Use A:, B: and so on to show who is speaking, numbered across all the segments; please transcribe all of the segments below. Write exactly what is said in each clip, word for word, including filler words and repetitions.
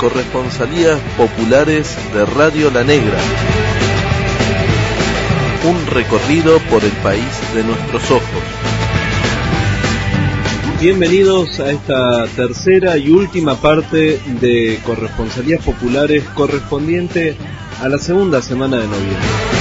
A: corresponsalías populares de Radio La Negra. Un recorrido por el país de nuestros ojos. Bienvenidos a esta tercera y última parte de Corresponsalías Populares correspondiente a la segunda semana de noviembre.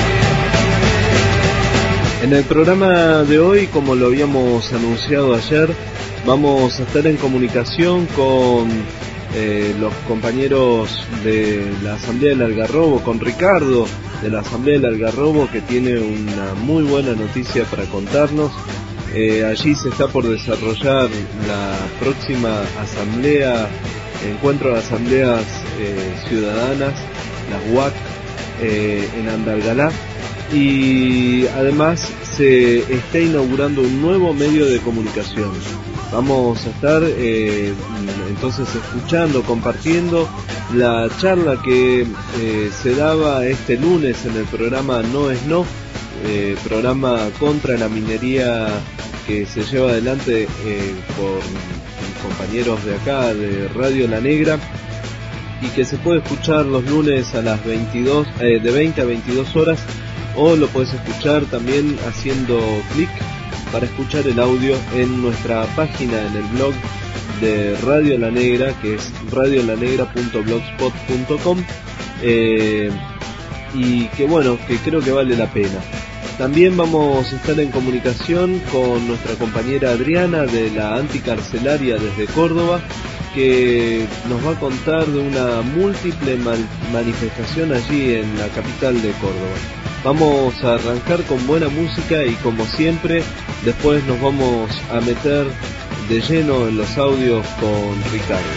A: En el programa de hoy, como lo habíamos anunciado ayer, vamos a estar en comunicación con eh, los compañeros de la Asamblea del Algarrobo, con Ricardo de la Asamblea del Algarrobo, que tiene una muy buena noticia para contarnos. Eh, allí se está por desarrollar la próxima asamblea, encuentro de asambleas eh, ciudadanas, las U A C, eh, en Andalgalá, y además se está inaugurando un nuevo medio de comunicación. Vamos a estar eh, entonces escuchando, compartiendo la charla que eh, se daba este lunes en el programa No es No, eh, programa contra la minería que se lleva adelante eh, por compañeros de acá de Radio La Negra y que se puede escuchar los lunes a las veintidós, eh, de veinte a veintidós horas, o lo puedes escuchar también haciendo clic para escuchar el audio en nuestra página, en el blog de Radio La Negra, que es radio la negra punto blogspot punto com, eh, y que bueno, que creo que vale la pena. También vamos a estar en comunicación con nuestra compañera Adriana de la Anticarcelaria desde Córdoba, que nos va a contar de una múltiple mal- manifestación allí en la capital de Córdoba. Vamos a arrancar con buena música y, como siempre, después nos vamos a meter de lleno en los audios con Ricardo.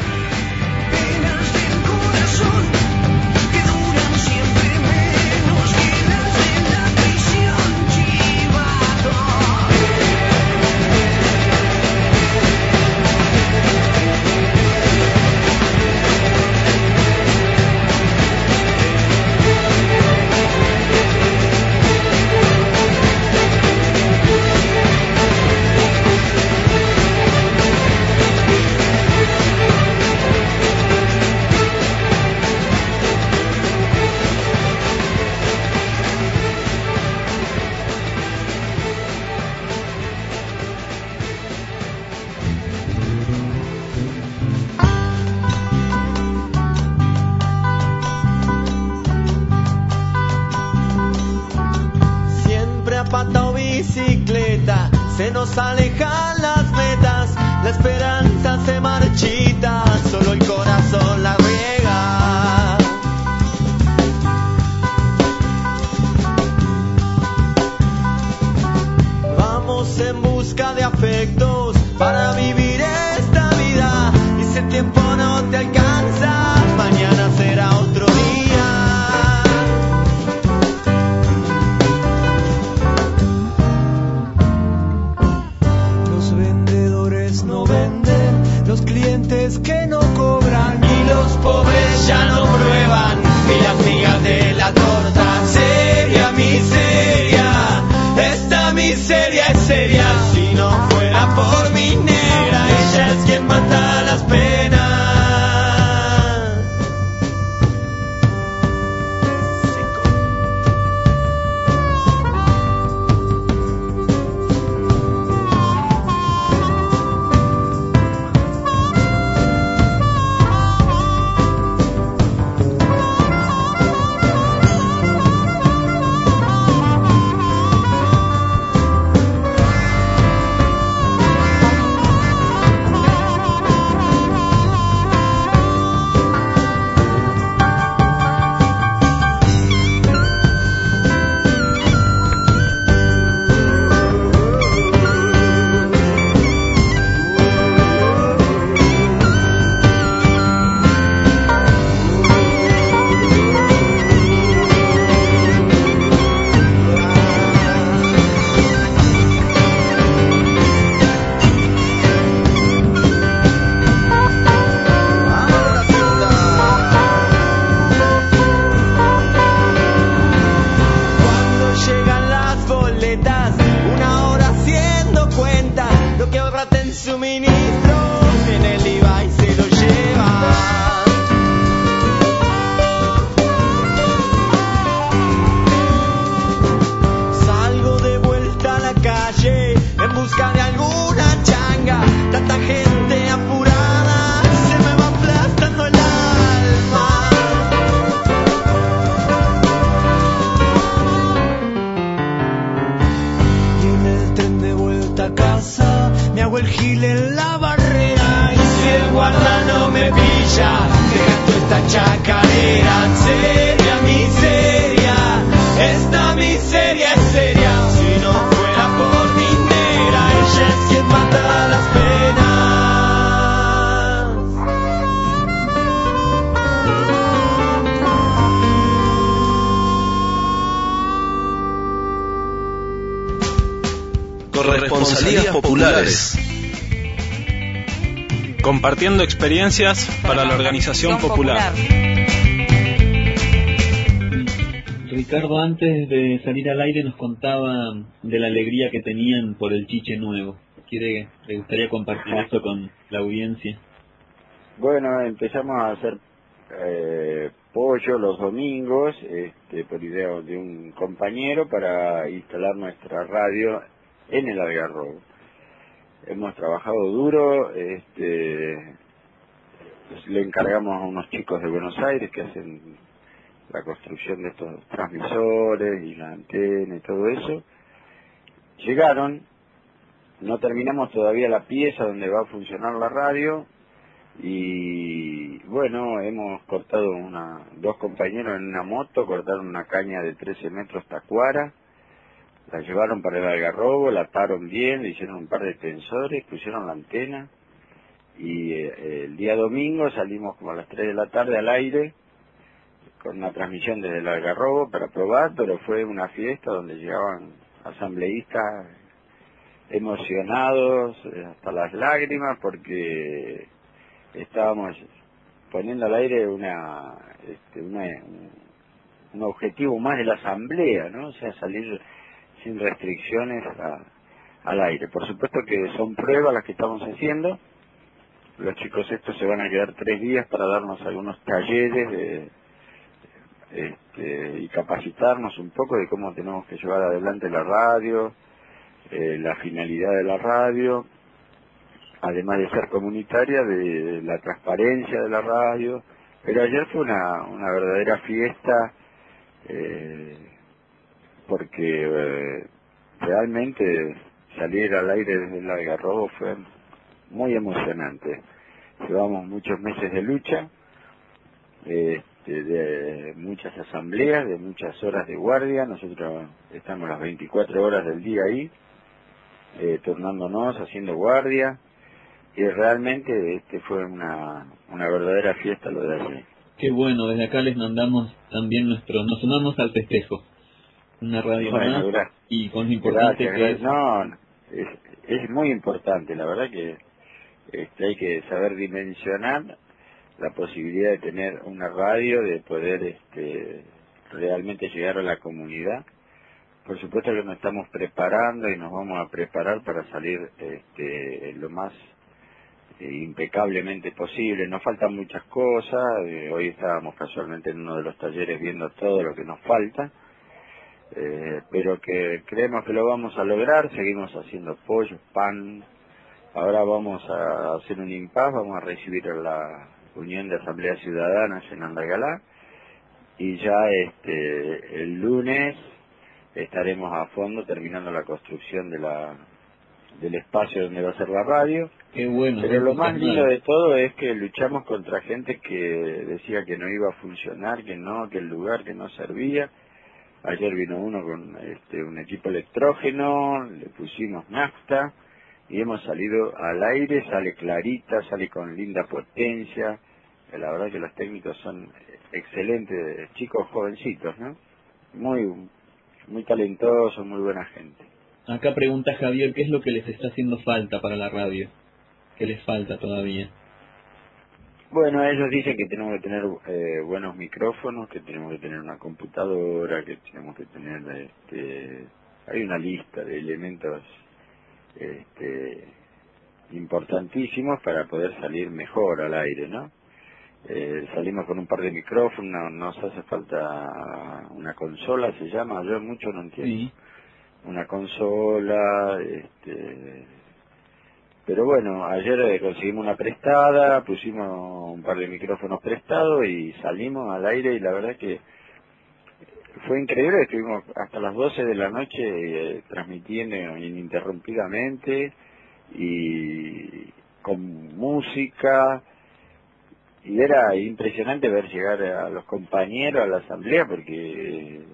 B: Se nos alejan las metas, la esperanza se marchita, solo el corazón la riega. Vamos en busca de afectos para vivir esta vida, y si el tiempo no te alcanza, mañana será otro día. Que no cobran y los pobres ya no prueban, y las migas de la torta. Seria miseria, esta miseria es seria. Si no fuera por mi negra, ella es quien mata las penas.
C: Corresponsalías populares.
D: Compartiendo experiencias para la organización popular.
E: Ricardo, antes de salir al aire nos contaba de la alegría que tenían por el chiche nuevo. ¿Quiere, le gustaría compartir eso con la audiencia?
F: Bueno, empezamos a hacer eh, pollo los domingos, este, por idea de un compañero, para instalar nuestra radio en el Algarrobo. Hemos trabajado duro, este, le encargamos a unos chicos de Buenos Aires que hacen la construcción de estos transmisores y la antena y todo eso. Llegaron, no terminamos todavía la pieza donde va a funcionar la radio y bueno, hemos cortado una, dos compañeros en una moto, cortaron una caña de trece metros tacuara, la llevaron para el Algarrobo, la ataron bien, le hicieron un par de tensores, pusieron la antena y eh, el día domingo salimos como a las tres de la tarde al aire con una transmisión desde el Algarrobo para probar, pero fue una fiesta donde llegaban asambleístas emocionados hasta las lágrimas porque estábamos poniendo al aire una, este, una un objetivo más de la asamblea, ¿no? O sea, salir sin restricciones a, al aire. Por supuesto que son pruebas las que estamos haciendo. Los chicos estos se van a quedar tres días para darnos algunos talleres de Este, y capacitarnos un poco de cómo tenemos que llevar adelante la radio, eh, la finalidad de la radio, además de ser comunitaria, de la transparencia de la radio. Pero ayer fue una, una verdadera fiesta, eh, porque eh, realmente salir al aire desde el Algarrobo fue muy emocionante. Llevamos muchos meses de lucha, eh, De, de muchas asambleas, de muchas horas de guardia. Nosotros estamos las veinticuatro horas del día ahí, eh, turnándonos, haciendo guardia, y realmente este fue una, una verdadera fiesta lo de ayer.
E: Qué bueno, desde acá les mandamos también nuestro, nos sumamos al festejo, una radio
F: bueno,
E: más,
F: gracias.
E: Y con lo importante
F: gracias,
E: que
F: gracias.
E: es...
F: No, es, es muy importante, la verdad que este, hay que saber dimensionar la posibilidad de tener una radio, de poder este, realmente llegar a la comunidad. Por supuesto que nos estamos preparando y nos vamos a preparar para salir este, lo más eh, impecablemente posible. Nos faltan muchas cosas, eh, hoy estábamos casualmente en uno de los talleres viendo todo lo que nos falta, eh, pero que creemos que lo vamos a lograr. Seguimos haciendo pollos, pan, ahora vamos a hacer un impas, vamos a recibir a la Unión de Asambleas Ciudadanas en Andalgalá y ya este el lunes estaremos a fondo terminando la construcción de la del espacio donde va a ser la radio.
E: Qué bueno.
F: Pero lo más lindo de todo es que luchamos contra gente que decía que no iba a funcionar, que no, que el lugar que no servía. Ayer vino uno con este un equipo electrógeno, le pusimos nafta y hemos salido al aire, sale clarita, sale con linda potencia. La verdad que los técnicos son excelentes, chicos jovencitos, ¿no? Muy muy talentosos, muy buena gente.
E: Acá pregunta Javier, ¿qué es lo que les está haciendo falta para la radio? ¿Qué les falta todavía?
F: Bueno, ellos dicen que tenemos que tener eh, buenos micrófonos, que tenemos que tener una computadora, que tenemos que tener... este hay una lista de elementos Este, importantísimos para poder salir mejor al aire, ¿no? Eh, salimos con un par de micrófonos, no nos hace falta una consola, se llama, yo mucho no entiendo. Sí. Una consola, este, pero bueno, ayer conseguimos una prestada, pusimos un par de micrófonos prestados y salimos al aire y la verdad que fue increíble. Estuvimos hasta las doce de la noche eh, transmitiendo ininterrumpidamente y con música, y era impresionante ver llegar a los compañeros a la asamblea porque eh,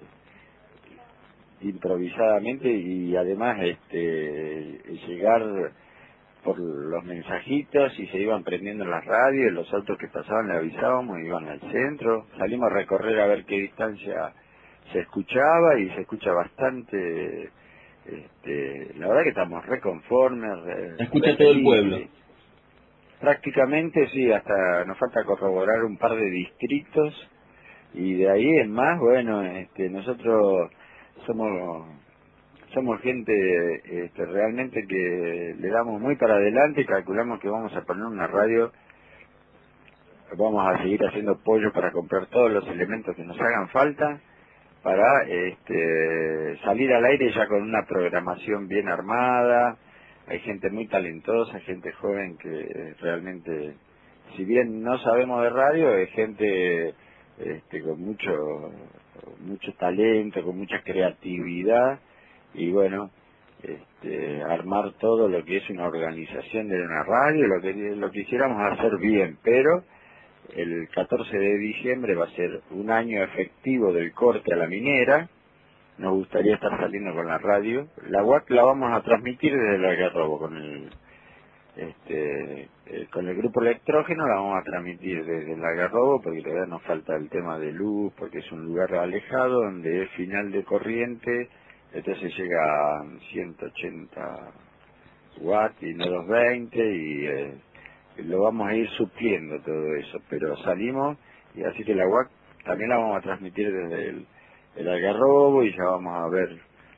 F: improvisadamente y además este llegar por los mensajitos y se iban prendiendo las radios, los autos que pasaban le avisábamos, iban al centro, salimos a recorrer a ver qué distancia se escuchaba y se escucha bastante Este, la verdad que estamos reconformes. Re,
E: La escucha
F: re
E: todo el
F: felices.
E: pueblo.
F: Prácticamente sí, hasta nos falta corroborar un par de distritos y de ahí en más, bueno, este, nosotros somos somos gente este, realmente que le damos muy para adelante y calculamos que vamos a poner una radio, vamos a seguir haciendo pollo para comprar todos los elementos que nos hagan falta para este, salir al aire ya con una programación bien armada. Hay gente muy talentosa, gente joven que realmente, si bien no sabemos de radio, es gente este, con mucho mucho talento, con mucha creatividad y bueno, este, armar todo lo que es una organización de una radio, lo que lo quisiéramos hacer bien, pero el catorce de diciembre va a ser un año efectivo del corte a la minera. Nos gustaría estar saliendo con la radio. La U A C la vamos a transmitir desde el Algarrobo con el este eh, con el grupo electrógeno, la vamos a transmitir desde el Algarrobo porque todavía nos falta el tema de luz, porque es un lugar alejado donde es final de corriente, entonces llega a ciento ochenta watts y no doscientos veinte y eh, lo vamos a ir supliendo todo eso, pero salimos y así que la U A C también la vamos a transmitir desde el el Algarrobo y ya vamos a ver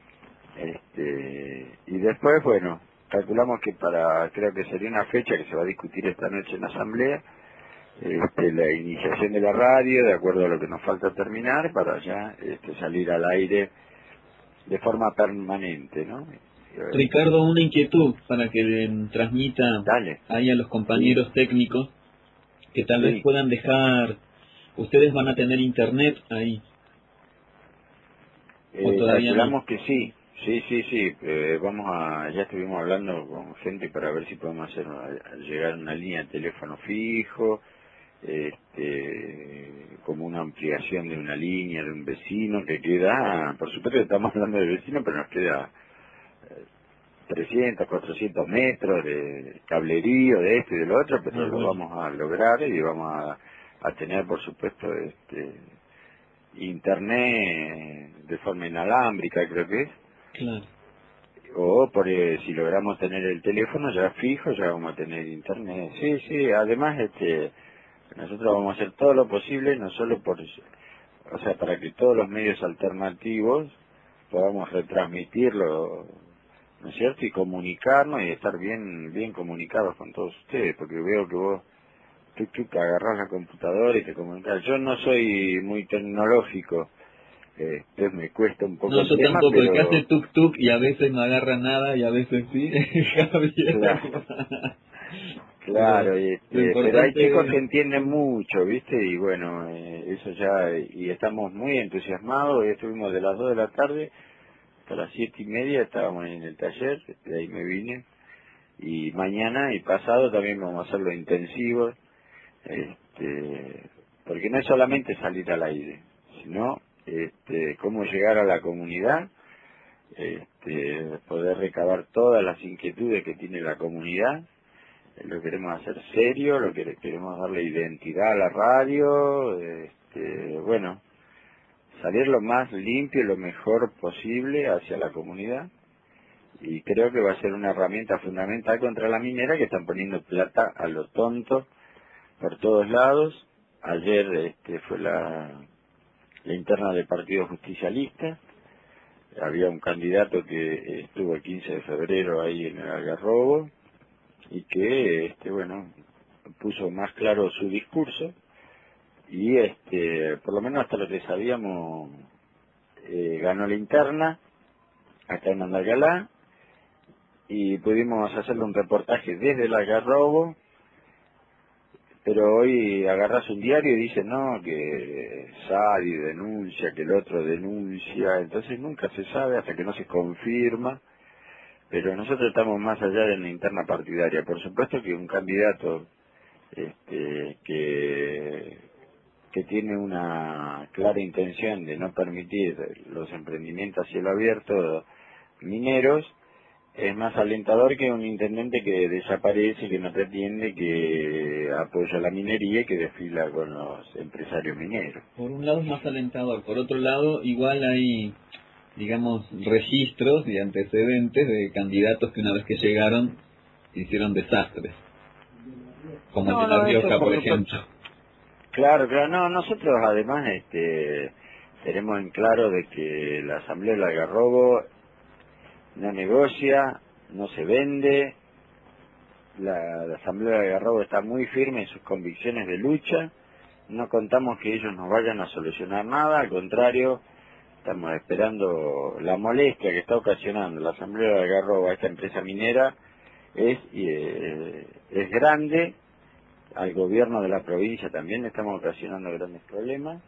F: este y después bueno calculamos que para creo que sería una fecha que se va a discutir esta noche en la asamblea este, la iniciación de la radio de acuerdo a lo que nos falta terminar para ya este, salir al aire de forma permanente, ¿no?
E: Ricardo, una inquietud para que le transmita
F: Dale.
E: ahí a los compañeros sí. técnicos que tal
F: sí.
E: vez puedan dejar, ustedes van a tener internet ahí.
F: Eh, calculamos no? que sí, sí, sí, sí, eh, vamos a, ya estuvimos hablando con gente para ver si podemos hacer llegar una línea de teléfono fijo, este, como una ampliación de una línea de un vecino que queda, por supuesto que estamos hablando del vecino, pero nos queda eh, trescientos, cuatrocientos metros de cablerío de esto y del otro, pero lo vamos a lograr y vamos a, a tener, por supuesto, este internet de forma inalámbrica, creo que es.
E: Claro.
F: O por eh, si logramos tener el teléfono ya fijo, ya vamos a tener internet. Sí, sí, además este nosotros vamos a hacer todo lo posible, no solo por, o sea, para que todos los medios alternativos podamos retransmitirlo, ¿no es cierto? Y comunicarnos y estar bien bien comunicados con todos ustedes, porque veo que vos tú, tú te agarrás la computadora y te comunicas. Yo no soy muy tecnológico, eh, entonces me cuesta un poco
E: no,
F: el
E: yo
F: tema,
E: tampoco,
F: pero...
E: el que hace tuk tuk y a veces no agarra nada y a veces sí, Javier.
F: Claro, claro y, este, pero hay chicos que entienden mucho, ¿viste? Y bueno, eh, eso ya, y estamos muy entusiasmados, hoy estuvimos de las dos de la tarde hasta las siete y media, estábamos en el taller, de ahí me vine, y mañana y pasado también vamos a hacerlo intensivo, este, porque no es solamente salir al aire, sino este, cómo llegar a la comunidad, este, poder recabar todas las inquietudes que tiene la comunidad, lo queremos hacer serio, lo que queremos darle identidad a la radio, este, bueno, salir lo más limpio y lo mejor posible hacia la comunidad. Y creo que va a ser una herramienta fundamental contra la minera, que están poniendo plata a lo tonto por todos lados. Ayer este, fue la, la interna del Partido Justicialista. Había un candidato que estuvo el quince de febrero ahí en el Algarrobo y que, este, bueno, puso más claro su discurso y, este, por lo menos hasta lo que sabíamos, eh, ganó la interna acá en Andalgalá. Y pudimos hacerle un reportaje desde el Algarrobo, pero hoy agarras un diario y dice no, que Sadi denuncia, que el otro denuncia, entonces nunca se sabe hasta que no se confirma, pero nosotros estamos más allá de la interna partidaria. Por supuesto que un candidato este, que, que tiene una clara intención de no permitir los emprendimientos a cielo abierto mineros, es más alentador que un intendente que desaparece, que no te atiende, que apoya la minería y que desfila con los empresarios mineros.
E: Por un lado es más alentador, por otro lado igual hay digamos, registros y antecedentes de candidatos que una vez que llegaron hicieron desastres, como
F: No,
E: el de La
F: no, eso
E: Rioja,
F: por
E: por
F: supuesto.
E: ejemplo.
F: Claro, claro, no, nosotros además este, tenemos en claro de que la Asamblea del Algarrobo no negocia, no se vende, la, la Asamblea del Algarrobo está muy firme en sus convicciones de lucha, no contamos que ellos nos vayan a solucionar nada, al contrario, estamos esperando la molestia que está ocasionando la Asamblea del Algarrobo a esta empresa minera, es, eh, es grande. Al gobierno de la provincia también le estamos ocasionando grandes problemas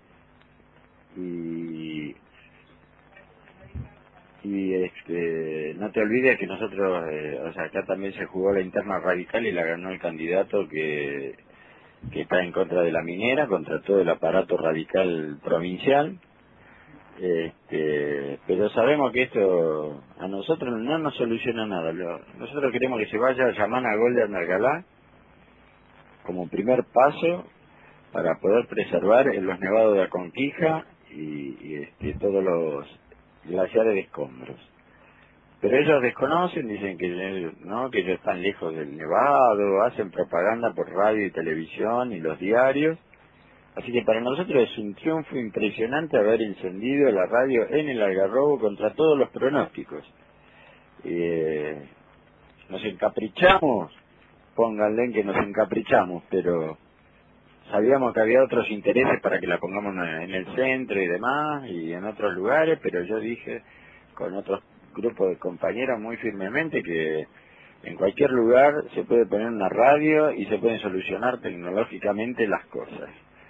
F: y y este no te olvides que nosotros eh, o sea acá también se jugó la interna radical y la ganó el candidato que que está en contra de la minera, contra todo el aparato radical provincial, este pero sabemos que esto a nosotros no nos soluciona nada. Lo, nosotros queremos que se vaya a llamar a Golden Algalá como primer paso para poder preservar en los nevados de Aconquija y, y este, todos los glaciares de escombros. Pero ellos desconocen, dicen que ellos, no, que ellos están lejos del nevado, hacen propaganda por radio y televisión y los diarios. Así que para nosotros es un triunfo impresionante haber encendido la radio en el Algarrobo contra todos los pronósticos. Eh, nos encaprichamos, pónganle que nos encaprichamos, pero sabíamos que había otros intereses para que la pongamos en el centro y demás, y en otros lugares, pero yo dije con otros grupos de compañeros muy firmemente que en cualquier lugar se puede poner una radio y se pueden solucionar tecnológicamente las cosas.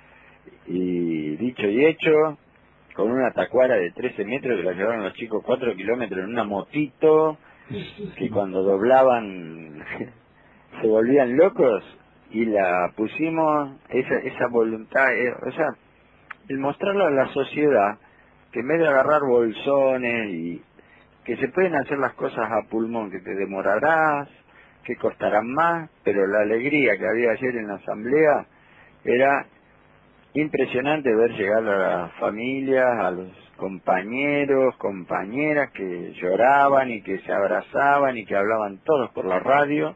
F: Y dicho y hecho, con una tacuara de trece metros que la llevaron los chicos cuatro kilómetros en una motito, que cuando doblaban se volvían locos, y la pusimos, esa esa voluntad, eh, o sea, el mostrarlo a la sociedad, que en vez de agarrar bolsones y que se pueden hacer las cosas a pulmón, que te demorarás, que costarán más, pero la alegría que había ayer en la asamblea era impresionante ver llegar a las familias, a los compañeros, compañeras que lloraban y que se abrazaban y que hablaban todos por la radio.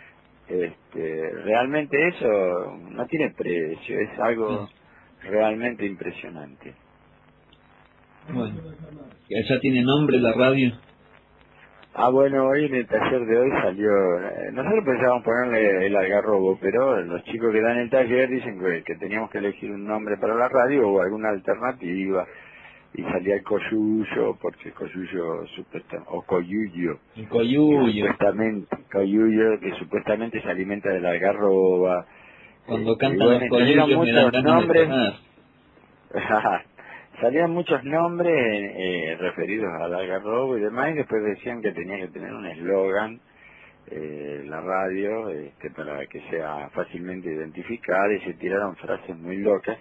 F: Este, realmente eso no tiene precio, es algo realmente impresionante.
E: Bueno, ¿ya tiene nombre la radio?
F: Ah, bueno, hoy en el taller de hoy salió, eh, nosotros pensábamos ponerle el Algarrobo, pero los chicos que dan el taller dicen que, que teníamos que elegir un nombre para la radio o alguna alternativa, y salía el Coyuyo, porque el Coyuyo supuestamente, o Coyuyo,
E: el Coyuyo,
F: supuestamente, Coyuyo, que supuestamente se alimenta de la algarroba.
E: Cuando
F: eh,
E: cantan
F: bueno,
E: los Coyuyos me dan ganas
F: nombres,
E: de
F: salían muchos nombres eh, referidos al algarrobo y demás, y después decían que tenía que tener un eslogan, eh, la radio, este, para que sea fácilmente identificada, y se tiraron frases muy locas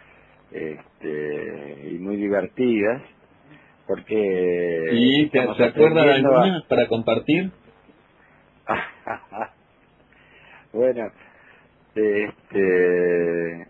F: este, y muy divertidas, porque...
E: ¿Y te, ¿te acuerdas de alguna a... para compartir?
F: Bueno, este...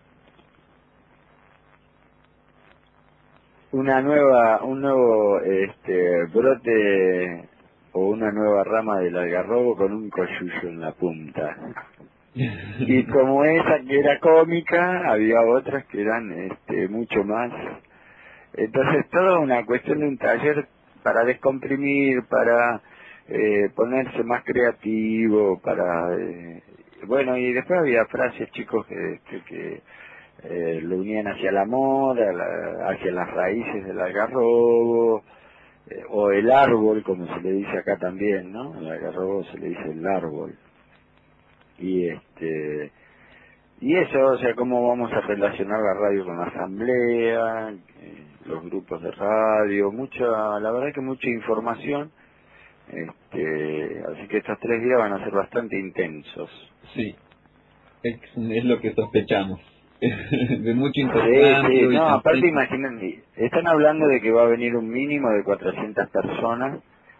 F: una nueva, un nuevo este, brote o una nueva rama del algarrobo con un coyuyo en la punta. Y como esa que era cómica, había otras que eran este, mucho más. Entonces, toda una cuestión de un taller para descomprimir, para eh, ponerse más creativo, para... Eh, bueno, y después había frases, chicos, que... que, que Eh, lo unían hacia la moda, la, hacia las raíces del algarrobo, eh, o el árbol, como se le dice acá también, ¿no? El algarrobo se le dice el árbol. Y este y eso, o sea, cómo vamos a relacionar la radio con la asamblea, eh, los grupos de radio, mucha, la verdad que mucha información, este, así que estos tres días van a ser bastante intensos.
E: Sí, es, es lo que sospechamos. De mucho
F: intercambio. Sí, sí, no, aparte imaginen, están hablando de que va a venir un mínimo de cuatrocientas personas,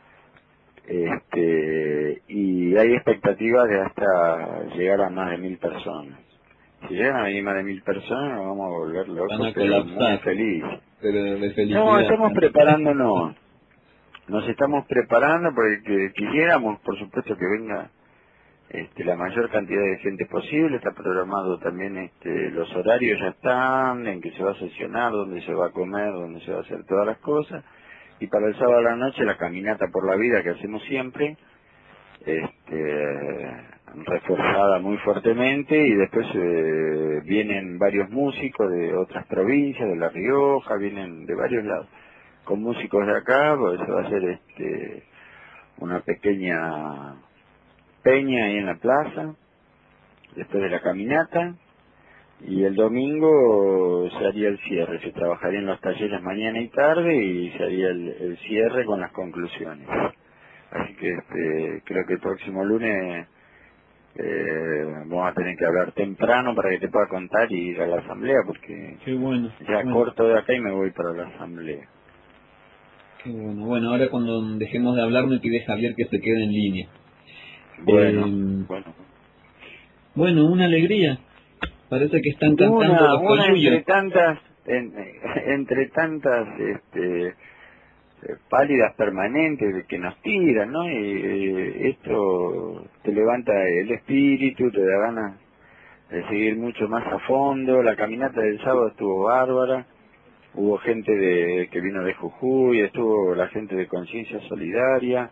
F: este, y hay expectativas de hasta llegar a más de mil personas. Si llegan a venir más de mil personas nos vamos a volver locos, pero muy felices.
E: pero de felicidad.
F: No, estamos preparándonos. Nos estamos preparando porque quisiéramos, por supuesto, que venga este, la mayor cantidad de gente posible. Está programado también, este, los horarios ya están, en que se va a sesionar, dónde se va a comer, dónde se va a hacer todas las cosas. Y para el sábado a la noche la caminata por la vida que hacemos siempre, este, reforzada muy fuertemente, y después eh, vienen varios músicos de otras provincias, de La Rioja, vienen de varios lados, con músicos de acá, porque se va a hacer este, una pequeña peña ahí en la plaza, después de la caminata, y el domingo se haría el cierre, se trabajaría en los talleres mañana y tarde, y se haría el, el cierre con las conclusiones. Así que este, creo que el próximo lunes eh, vamos a tener que hablar temprano para que te pueda contar y ir a la asamblea, porque
E: Qué bueno,
F: ya
E: bueno.
F: corto de acá y me voy para la asamblea.
E: Qué bueno. Bueno, ahora cuando dejemos de hablar me pide Javier que se quede en línea.
F: Bueno,
E: Eh,
F: bueno.
E: Bueno, una alegría. Parece que están cantando
F: Una,
E: los
F: una
E: coyuyos.
F: entre tantas, en, entre tantas, este, pálidas permanentes que nos tiran, ¿no? Y eh, esto te levanta el espíritu, te da ganas de seguir mucho más a fondo. La caminata del sábado estuvo bárbara, hubo gente de, que vino de Jujuy, estuvo la gente de Conciencia Solidaria,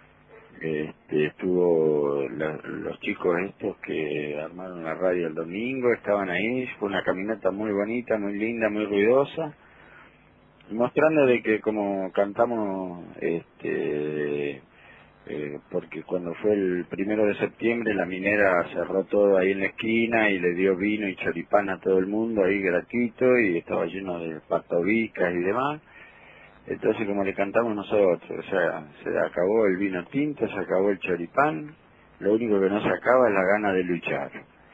F: este, estuvo la, los chicos estos que armaron la radio el domingo, estaban ahí. Fue una caminata muy bonita, muy linda, muy ruidosa, mostrando de que como cantamos, este, eh, porque cuando fue el primero de septiembre la minera cerró todo ahí en la esquina y le dio vino y choripán a todo el mundo ahí gratuito, y estaba lleno de patobicas y demás. Entonces, como le cantamos nosotros, o sea, se acabó el vino tinto, se acabó el choripán, lo único que no se acaba es la gana de luchar.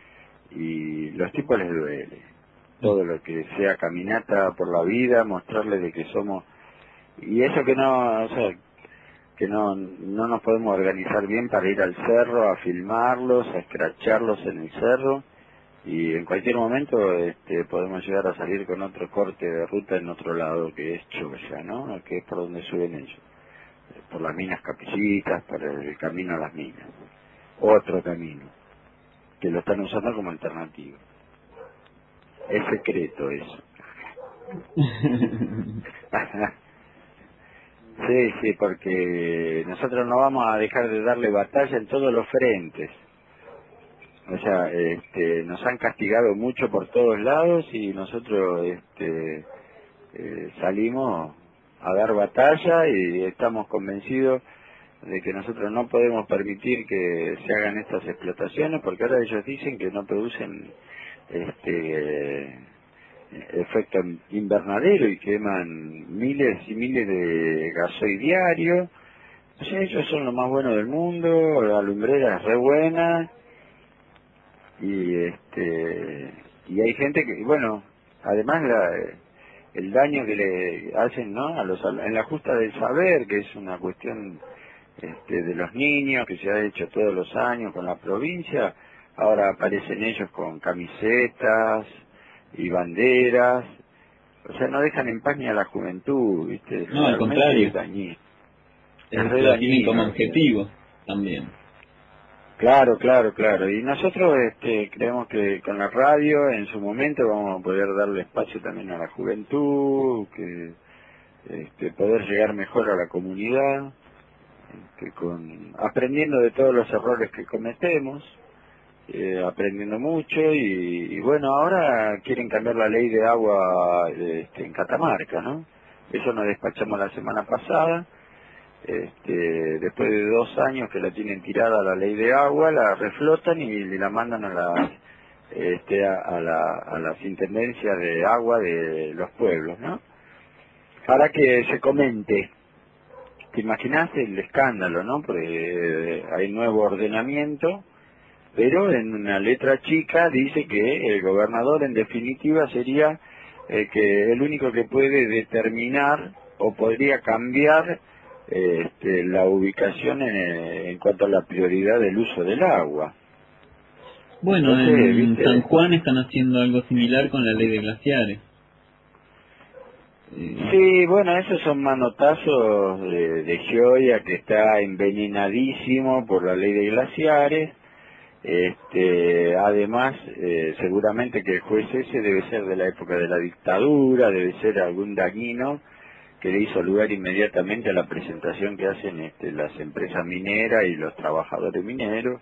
F: Y los tipos les duele todo lo que sea caminata por la vida, mostrarles de que somos, y eso que no, o sea, que no, no nos podemos organizar bien para ir al cerro a filmarlos, a escracharlos en el cerro, y en cualquier momento este, podemos llegar a salir con otro corte de ruta en otro lado, que es Choya, ¿no? Que es por donde suben ellos, por las minas Capillitas, por el camino a las minas, otro camino, que lo están usando como alternativa. Es secreto eso. Sí, sí, porque nosotros no vamos a dejar de darle batalla en todos los frentes. O sea, este, nos han castigado mucho por todos lados y nosotros este, eh, salimos a dar batalla, y estamos convencidos de que nosotros no podemos permitir que se hagan estas explotaciones, porque ahora ellos dicen que no producen este efecto invernadero y queman miles y miles de gasoil diario. O sea, ellos son lo más bueno del mundo, la lumbrera es re buena, y este y hay gente que, bueno, además la, el daño que le hacen, ¿no?, a los en la justa del saber, que es una cuestión este, de los niños, que se ha hecho todos los años con la provincia. Ahora aparecen ellos con camisetas y banderas, o sea, no dejan en paz ni a la juventud, ¿viste?
E: No, al contrario.
F: Es dañino.
E: Es
F: Es
E: que lo tienen como
F: dañino.
E: objetivo también.
F: Claro, claro, claro. Y nosotros este, creemos que con la radio en su momento vamos a poder darle espacio también a la juventud, que este, poder llegar mejor a la comunidad, este, con aprendiendo de todos los errores que cometemos, eh, aprendiendo mucho, y, y bueno, ahora quieren cambiar la ley de agua este, en Catamarca, ¿no? Eso nos despachamos la semana pasada. Este, después de dos años que la tienen tirada la ley de agua, la reflotan y la mandan a las este, a, a, la, a las intendencias de agua de los pueblos, ¿no? Para que se comente. ¿Te imaginas el escándalo, no? Porque hay nuevo ordenamiento, pero en una letra chica dice que el gobernador en definitiva sería eh, que el único que puede determinar o podría cambiar Este, la ubicación en, en cuanto a la prioridad del uso del agua.
E: Bueno,
F: Entonces,
E: en
F: ¿viste?
E: San Juan están haciendo algo similar con la ley de glaciares.
F: Sí, bueno, esos son manotazos de, de Gioia, que está envenenadísimo por la ley de glaciares. Este, además, eh, seguramente que el juez ese debe ser de la época de la dictadura, debe ser algún dañino que le hizo lugar inmediatamente a la presentación que hacen este, las empresas mineras y los trabajadores mineros.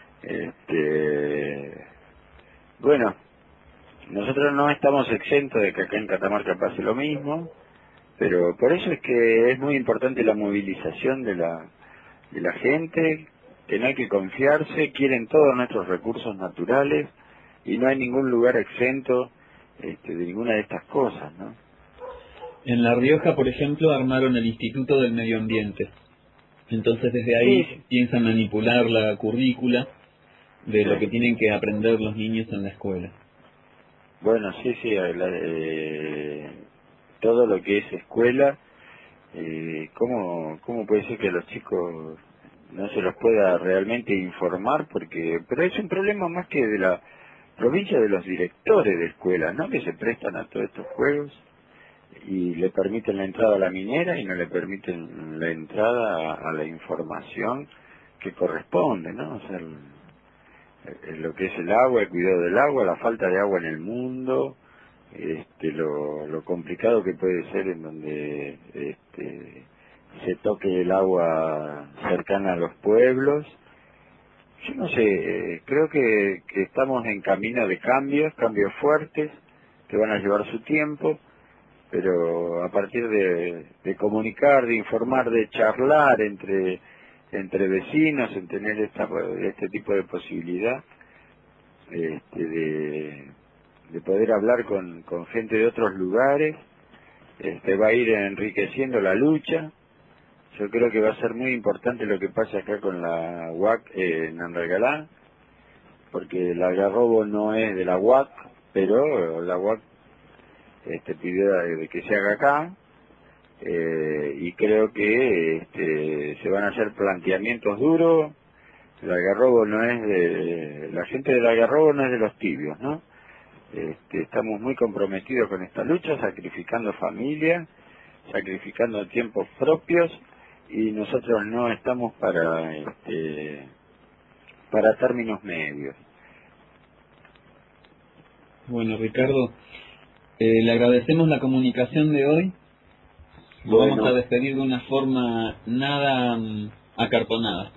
F: Este, bueno, nosotros no estamos exentos de que acá en Catamarca pase lo mismo, pero por eso es que es muy importante la movilización de la, de la gente, que no hay que confiarse, quieren todos nuestros recursos naturales y no hay ningún lugar exento este, de ninguna de estas cosas, ¿no?
E: En La Rioja, por ejemplo, armaron el Instituto del Medio Ambiente. Entonces desde ahí
F: Sí.
E: piensan manipular la currícula de
F: Sí.
E: lo que tienen que aprender los niños en la escuela.
F: Bueno, sí, sí, la, eh, todo lo que es escuela, eh, ¿cómo, ¿cómo puede ser que a los chicos no se los pueda realmente informar? Porque, pero es un problema más que de la provincia, de los directores de escuelas, ¿no? Que se prestan a todos estos juegos y le permiten la entrada a la minera y no le permiten la entrada a, a la información que corresponde, ¿no? O sea, el, el- lo que es el agua, el cuidado del agua, la falta de agua en el mundo, este, lo, lo complicado que puede ser en donde este, se toque el agua cercana a los pueblos. Yo no sé, eh, creo que, que estamos en camino de cambios, cambios fuertes, que van a llevar su tiempo, pero a partir de, de comunicar, de informar, de charlar entre entre vecinos, en tener esta, este tipo de posibilidad, este, de, de poder hablar con, con gente de otros lugares, este, va a ir enriqueciendo la lucha. Yo creo que va a ser muy importante lo que pasa acá con la U A C eh, en Andalgalá, porque el algarrobo no es de la U A C, pero la U A C este, pidió de que se haga acá, eh, y creo que este, se van a hacer planteamientos duros. El algarrobo no es de, la gente del algarrobo no es de los tibios, ¿no? Este, estamos muy comprometidos con esta lucha, sacrificando familia, sacrificando tiempos propios, y nosotros no estamos para este, para términos medios.
E: Bueno, Ricardo, eh, le agradecemos la comunicación de hoy. Lo
F: Bueno.
E: vamos a despedir de una forma nada mm, acartonada.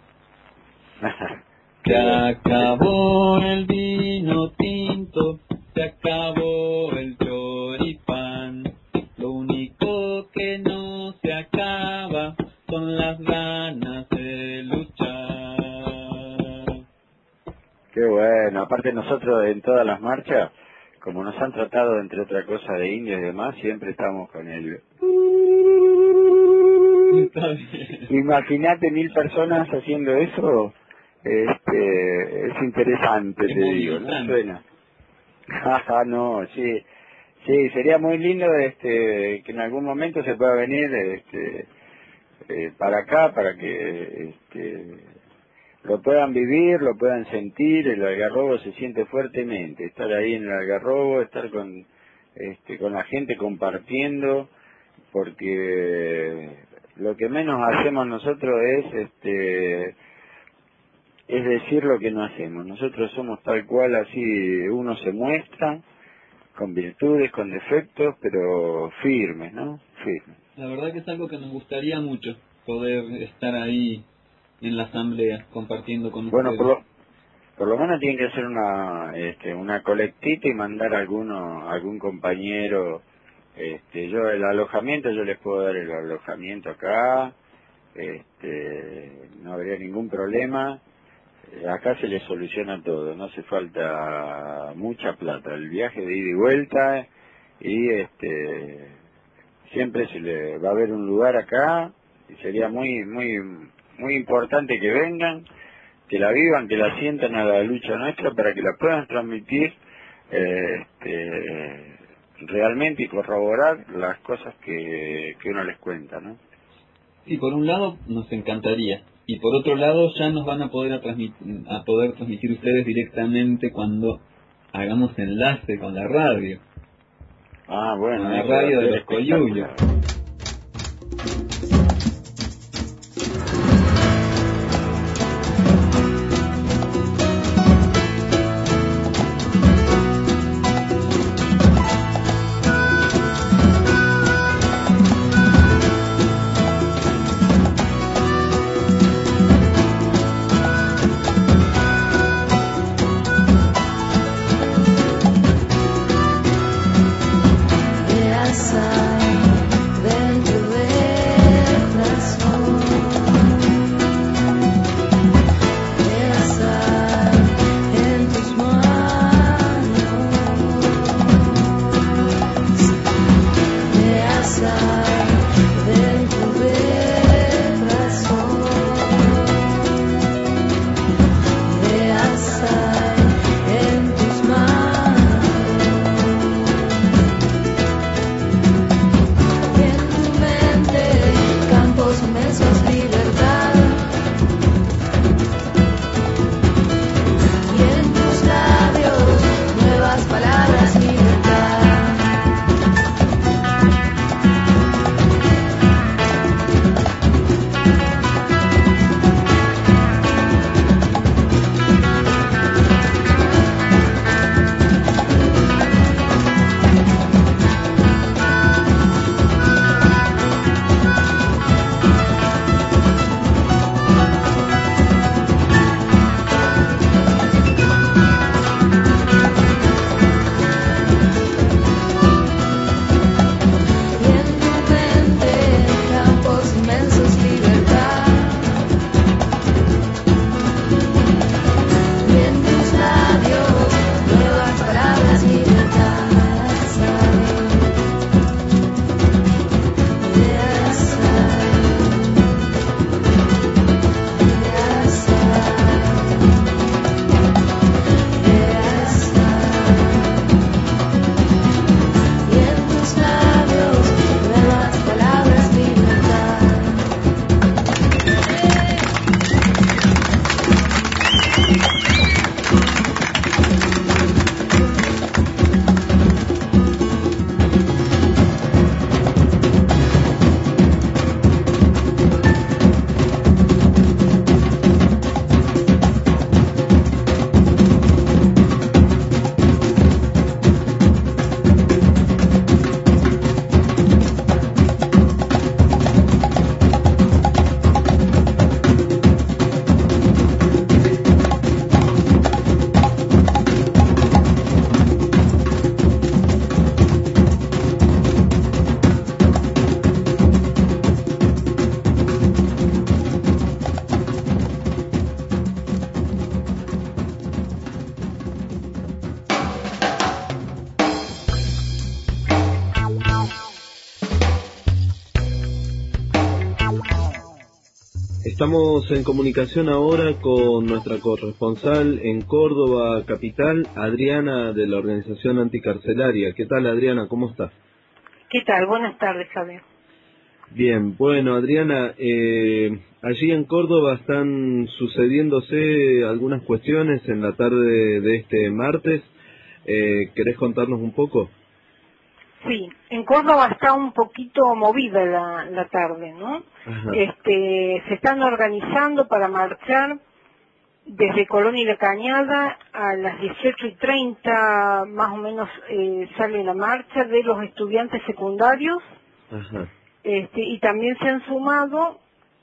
E: Se acabó el vino tinto, se acabó el choripán. Lo único que no se acaba son las ganas de luchar.
F: Qué bueno, aparte nosotros en todas las marchas, como nos han tratado entre otra cosa de indios y demás, siempre estamos con el...
E: Está bien.
F: Imagínate mil personas haciendo eso, este, es interesante,
E: Es
F: te digo, ¿no?
E: movilizante.
F: Suena. Jaja, no, sí, sí, sería muy lindo este, que en algún momento se pueda venir este, eh, para acá, para que este, lo puedan vivir, lo puedan sentir. El algarrobo se siente fuertemente, estar ahí en el algarrobo, estar con, este, con la gente compartiendo, porque lo que menos hacemos nosotros es este es decir lo que no hacemos. Nosotros somos tal cual, así uno se muestra, con virtudes, con defectos, pero firmes, ¿no? Firmes.
E: La verdad que es algo que nos gustaría mucho, poder estar ahí en la asamblea compartiendo con
F: Bueno,
E: ustedes.
F: por lo, por lo menos tienen que hacer una este, una colectita y mandar a alguno, algún compañero. Este, yo el alojamiento, yo les puedo dar el alojamiento acá, este, no habría ningún problema. Eh, Acá se les soluciona todo, no hace falta mucha plata, el viaje de ida y vuelta, y este siempre se le va a haber un lugar acá, y sería muy muy muy importante que vengan, que la vivan, que la sientan a la lucha nuestra, para que la puedan transmitir eh, este, realmente y corroborar las cosas que, que uno les cuenta, ¿no?
E: Sí, por un lado nos encantaría, y por otro lado ya nos van a poder a, transmitir, a poder transmitir ustedes directamente cuando hagamos enlace con la radio.
F: Ah, bueno.
E: La radio de los coyuyos.
A: Estamos en comunicación ahora con nuestra corresponsal en Córdoba capital, Adriana, de la organización anticarcelaria. ¿Qué tal, Adriana? ¿Cómo estás?
C: ¿Qué tal? Buenas tardes, Javier.
A: Bien, bueno, Adriana, eh, allí en Córdoba están sucediéndose algunas cuestiones en la tarde de este martes. Eh, ¿Querés contarnos un poco?
C: Sí, en Córdoba está un poquito movida la, la tarde, ¿no?
A: Ajá.
C: Este, se están organizando para marchar desde Colón y La Cañada a las dieciocho y treinta, más o menos, eh, sale la marcha de los estudiantes secundarios.
A: Ajá.
C: Este, y también se han sumado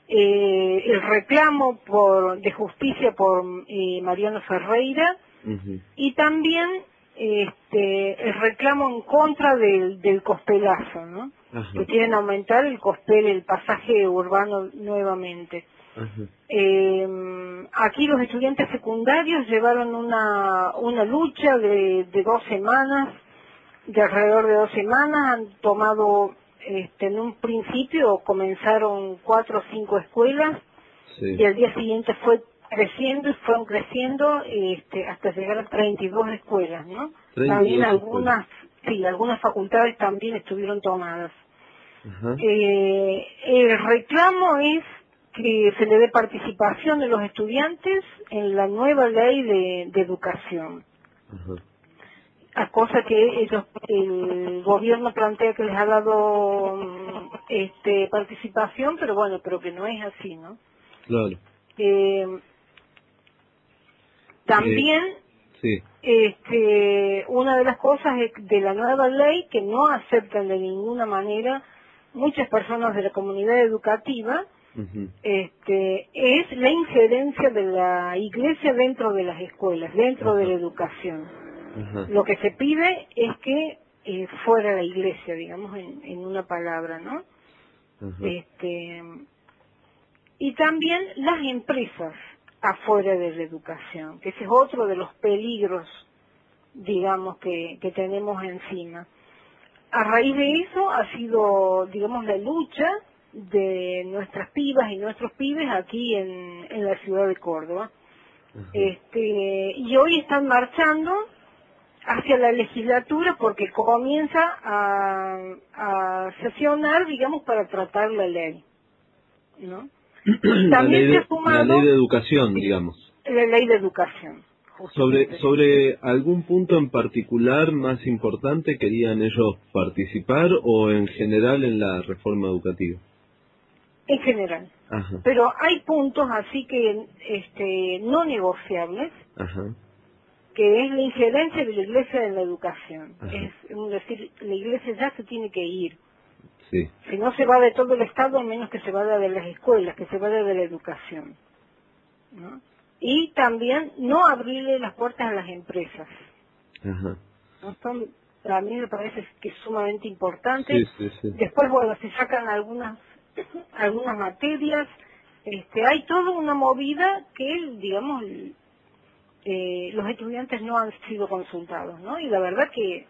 C: eh, el reclamo por, de justicia por eh, Mariano Ferreira, uh-huh. y también este, el reclamo en contra del, del cospelazo, ¿no? Ajá. Que quieren aumentar el cospel, el pasaje urbano nuevamente. Eh, aquí los estudiantes secundarios llevaron una, una lucha de, de dos semanas, de alrededor de dos semanas, han tomado... Este, en un principio comenzaron cuatro o cinco escuelas, sí. Y al día siguiente fue creciendo y fueron creciendo este, hasta llegar a treinta y dos escuelas, ¿no? También algunas, sí, algunas facultades también estuvieron tomadas. Eh, el reclamo es que se le dé participación de los estudiantes en la nueva ley de, de educación. Ajá. a cosa que ellos, el gobierno plantea que les ha dado este participación, pero bueno, pero que no es así, ¿no?
A: Claro.
C: Eh, también,
A: eh, sí.
C: este, una de las cosas de la nueva ley que no aceptan de ninguna manera muchas personas de la comunidad educativa, uh-huh. este, es la injerencia de la iglesia dentro de las escuelas, dentro uh-huh. de la educación. Uh-huh. Lo que se pide es que eh, fuera la iglesia, digamos, en, en una palabra, ¿no? Uh-huh. Este, y también las empresas afuera de la educación, que ese es otro de los peligros, digamos, que, que tenemos encima. A raíz de eso ha sido, digamos, la lucha de nuestras pibas y nuestros pibes aquí en, en la ciudad de Córdoba. Uh-huh. Este, y hoy están marchando hacia la legislatura porque comienza a, a sesionar, digamos, para tratar la ley, ¿no? También
A: la, ley de,
C: se ha sumado,
A: la ley de educación, digamos.
C: La ley de educación.
A: Sobre, sobre algún punto en particular más importante querían ellos participar o en general en la reforma educativa.
C: En general. Ajá. Pero hay puntos así que este no negociables. Ajá. Que es la injerencia de la iglesia en la educación. Ajá. Es decir, la iglesia ya se tiene que ir. Sí. Si no se va de todo el Estado, al menos que se vaya de las escuelas, que se vaya de la educación, ¿no? Y también no abrirle las puertas a las empresas. Ajá. ¿No? Son, a mí me parece que es sumamente importante. Sí, sí, sí. Después, bueno, se sacan algunas algunas materias. Este, hay toda una movida que, digamos, eh, los estudiantes no han sido consultados, ¿no? Y la verdad que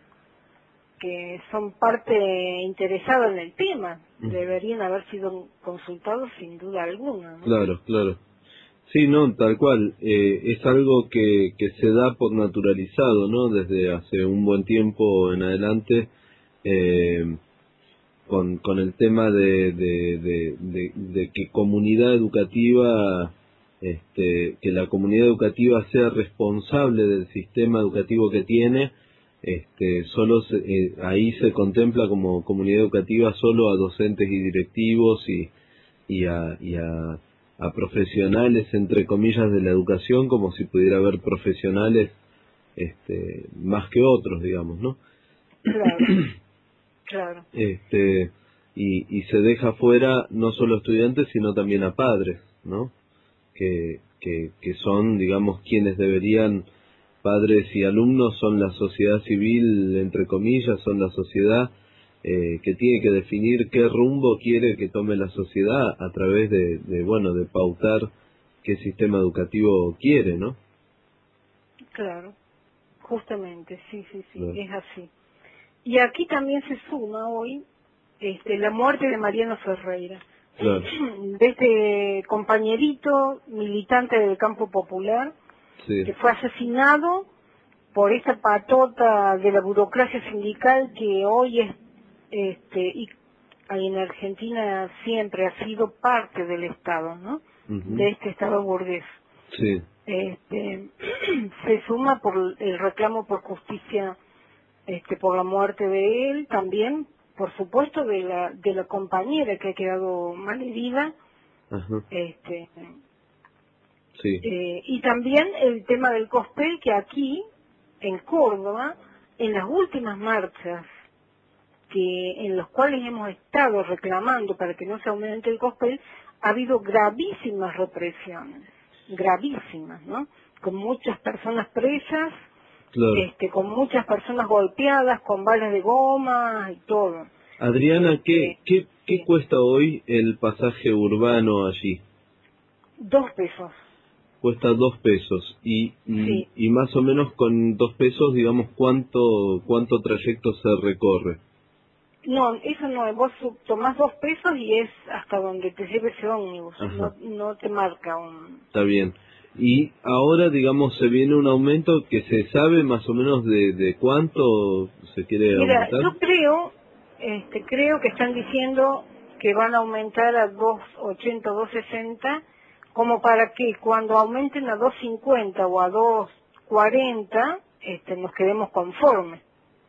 C: que son parte interesada en el tema. Uh-huh. Deberían haber sido consultados sin duda alguna, ¿no? Claro,
A: claro. Sí, no, tal cual. Eh, es algo que, que se da por naturalizado, ¿no? Desde hace un buen tiempo en adelante, eh, con, con el tema de, de, de, de, de que comunidad educativa, este, que la comunidad educativa sea responsable del sistema educativo que tiene. Este, solo se, eh, ahí se contempla como comunidad educativa solo a docentes y directivos y, y a, y a a profesionales entre comillas de la educación, como si pudiera haber profesionales este más que otros, digamos, ¿no?
C: Claro, claro.
A: Este y, y se deja fuera no solo a estudiantes sino también a padres, ¿no? Que, que, que son, digamos, quienes deberían, padres y alumnos son la sociedad civil, entre comillas, son la sociedad Eh, que tiene que definir qué rumbo quiere que tome la sociedad a través de, de, bueno, de pautar qué sistema educativo quiere, ¿no?
C: Claro, justamente, sí, sí, sí, claro. Es así. Y aquí también se suma hoy este, la muerte de Mariano Ferreira, claro. De este compañerito militante del campo popular, sí. Que fue asesinado por esta patota de la burocracia sindical que hoy es Este, y en Argentina siempre ha sido parte del Estado, ¿no? Uh-huh. De este Estado burgués. Sí. Este, se suma por el reclamo por justicia, este, por la muerte de él, también, por supuesto, de la de la compañera que ha quedado mal herida. Uh-huh. Este, sí. Eh, y también el tema del cospel, que aquí, en Córdoba, en las últimas marchas que en los cuales hemos estado reclamando para que no se aumente el cospel, ha habido gravísimas represiones, gravísimas, ¿no? Con muchas personas presas, claro. este, con muchas personas golpeadas, con balas de goma y todo.
A: Adriana, este, ¿qué, qué, qué sí. cuesta hoy el pasaje urbano allí?
C: Dos pesos.
A: Cuesta dos pesos. Y, y,
C: sí.
A: y más o menos con dos pesos, digamos, ¿cuánto, cuánto trayecto se recorre?
C: No, eso no, vos tomás dos pesos y es hasta donde te lleve ese ómnibus, no, no te marca un...
A: Está bien. Y ahora, digamos, se viene un aumento que se sabe más o menos de, de cuánto se quiere
C: Mira,
A: aumentar.
C: Yo creo, este, creo que están diciendo que van a aumentar a dos ochenta, dos sesenta, como para que cuando aumenten a dos cincuenta o a dos cuarenta, este, nos quedemos conformes.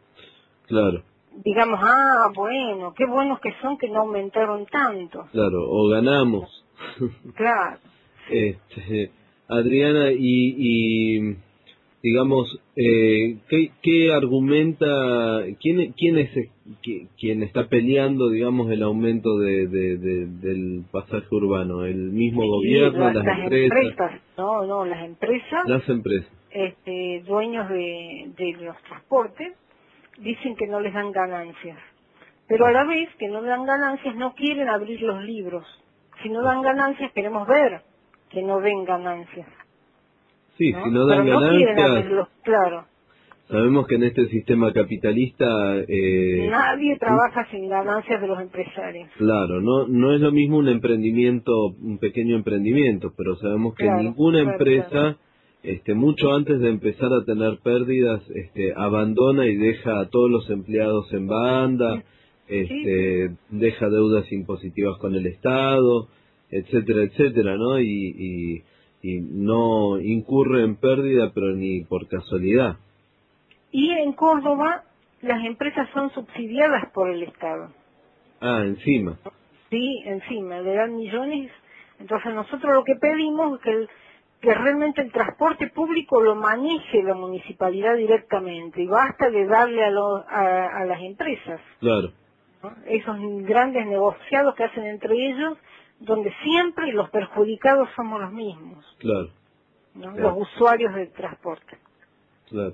A: Claro.
C: Digamos, ah, bueno, qué buenos que son que no aumentaron tanto.
A: Claro, o ganamos.
C: Claro.
A: Este, Adriana, y, y digamos, eh, ¿qué, ¿qué argumenta, quién, quién es quien está peleando, digamos, el aumento de, de, de, del pasaje urbano? ¿El mismo sí, gobierno,
C: las,
A: las,
C: las
A: empresas?
C: empresas? No, no, las empresas.
A: Las empresas.
C: Este, dueños de, de los transportes dicen que no les dan ganancias, pero a la vez que no dan ganancias no quieren abrir los libros. Si no dan ganancias queremos ver que no den ganancias.
A: Sí,
C: ¿no?
A: si no dan
C: pero no
A: ganancias,
C: quieren abrirlos, claro.
A: Sabemos que en este sistema capitalista eh,
C: nadie trabaja uh, sin ganancias de los empresarios.
A: Claro, no no es lo mismo un emprendimiento, un pequeño emprendimiento, pero sabemos que
C: claro,
A: ninguna
C: claro,
A: empresa
C: claro.
A: Este, mucho antes de empezar a tener pérdidas, este, abandona y deja a todos los empleados en banda, este, sí. deja deudas impositivas con el Estado, etcétera, etcétera, ¿no? Y, y, y no incurre en pérdida, pero ni por casualidad.
C: Y en Córdoba las empresas son subsidiadas por el Estado.
A: Ah, encima.
C: Sí, encima, le dan millones. Entonces nosotros lo que pedimos es que el que realmente el transporte público lo maneje la municipalidad directamente y basta de darle a, lo, a, a las empresas.
A: Claro.
C: ¿no? Esos grandes negociados que hacen entre ellos, donde siempre los perjudicados somos los mismos.
A: Claro.
C: ¿no?
A: Claro.
C: Los usuarios del transporte.
A: Claro.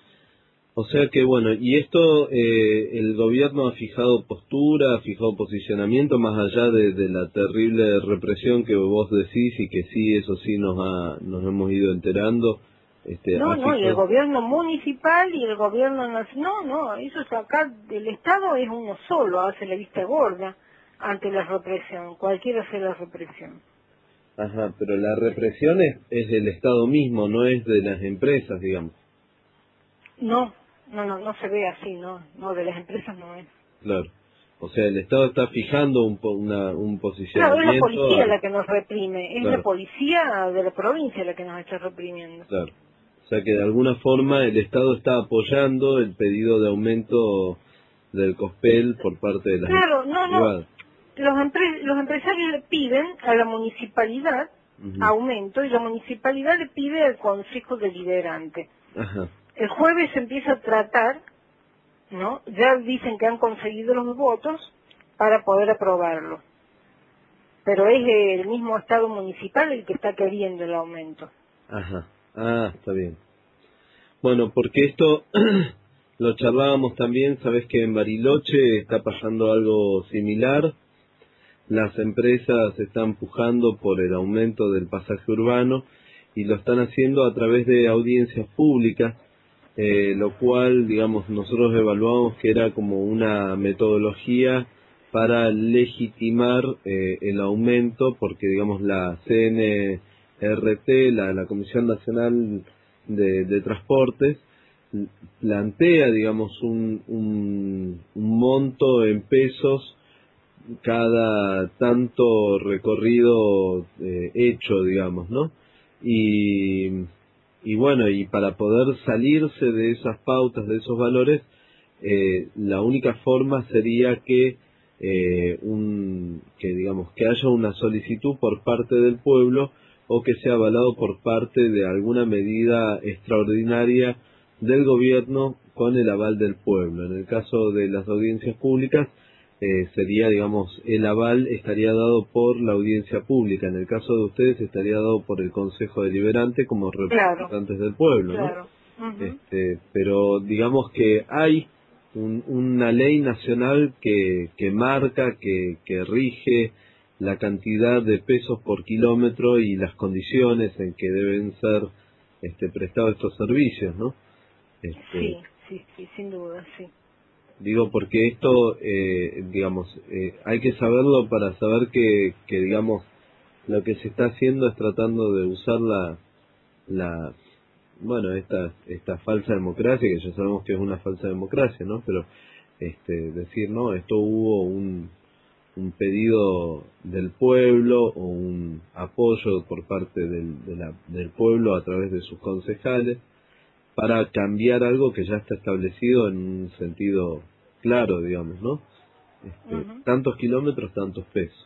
A: O sea que, bueno, y esto, eh, el gobierno ha fijado postura, ha fijado posicionamiento, más allá de, de la terrible represión que vos decís y que sí, eso sí nos ha, nos hemos ido enterando. Este,
C: no, no,
A: fijado...
C: y el gobierno municipal y el gobierno nacional, no, no, eso es acá, el Estado es uno solo, hace la vista gorda ante la represión, cualquiera hace la represión.
A: Ajá, pero la represión es, es del Estado mismo, no es de las empresas, digamos.
C: No, no, no, no se ve así, no, no, de las empresas no es.
A: Claro, o sea, el Estado está fijando un, po, una, un posicionamiento.
C: Claro, es la policía a... la que nos reprime, es
A: claro.
C: la policía de la provincia la que nos está reprimiendo.
A: Claro, o sea que de alguna forma el Estado está apoyando el pedido de aumento del COSPEL por parte de las
C: claro, no,
A: privadas.
C: No, los, empre los empresarios le piden a la municipalidad uh-huh. aumento y la municipalidad le pide al Consejo Deliberante.
A: Ajá.
C: El jueves se empieza a tratar, ¿no? Ya dicen que han conseguido los votos para poder aprobarlo. Pero es el mismo Estado municipal el que está queriendo el aumento.
A: Ajá. Ah, está bien. Bueno, porque esto lo charlábamos también, sabes que en Bariloche está pasando algo similar. Las empresas están pujando por el aumento del pasaje urbano y lo están haciendo a través de audiencias públicas. Eh, lo cual, digamos, nosotros evaluamos que era como una metodología para legitimar eh, el aumento, porque, digamos, la C N R T, la, la Comisión Nacional de, de Transportes, plantea, digamos, un, un, un monto en pesos cada tanto recorrido eh, hecho, digamos, ¿no? Y... Y bueno, y para poder salirse de esas pautas, de esos valores, eh, la única forma sería que eh, un que digamos que haya una solicitud por parte del pueblo o que sea avalado por parte de alguna medida extraordinaria del gobierno con el aval del pueblo. En el caso de las audiencias públicas, Eh, sería, digamos, el aval estaría dado por la audiencia pública. En el caso de ustedes estaría dado por el Consejo Deliberante como representantes claro. del pueblo, ¿no?
C: Claro. Uh-huh.
A: Este, pero digamos que hay un, una ley nacional que, que marca, que, que rige la cantidad de pesos por kilómetro y las condiciones en que deben ser este, prestados estos servicios, ¿no? Este,
C: sí, sí, sí, sin duda, sí.
A: Digo, porque esto, eh, digamos, eh, hay que saberlo para saber que, que, digamos, lo que se está haciendo es tratando de usar la, la bueno, esta, esta falsa democracia, que ya sabemos que es una falsa democracia, ¿no? Pero, este, decir, no, esto hubo un, un pedido del pueblo o un apoyo por parte del, de la, del pueblo a través de sus concejales, para cambiar algo que ya está establecido en un sentido claro, digamos, ¿no? Este, uh-huh. Tantos kilómetros, tantos pesos.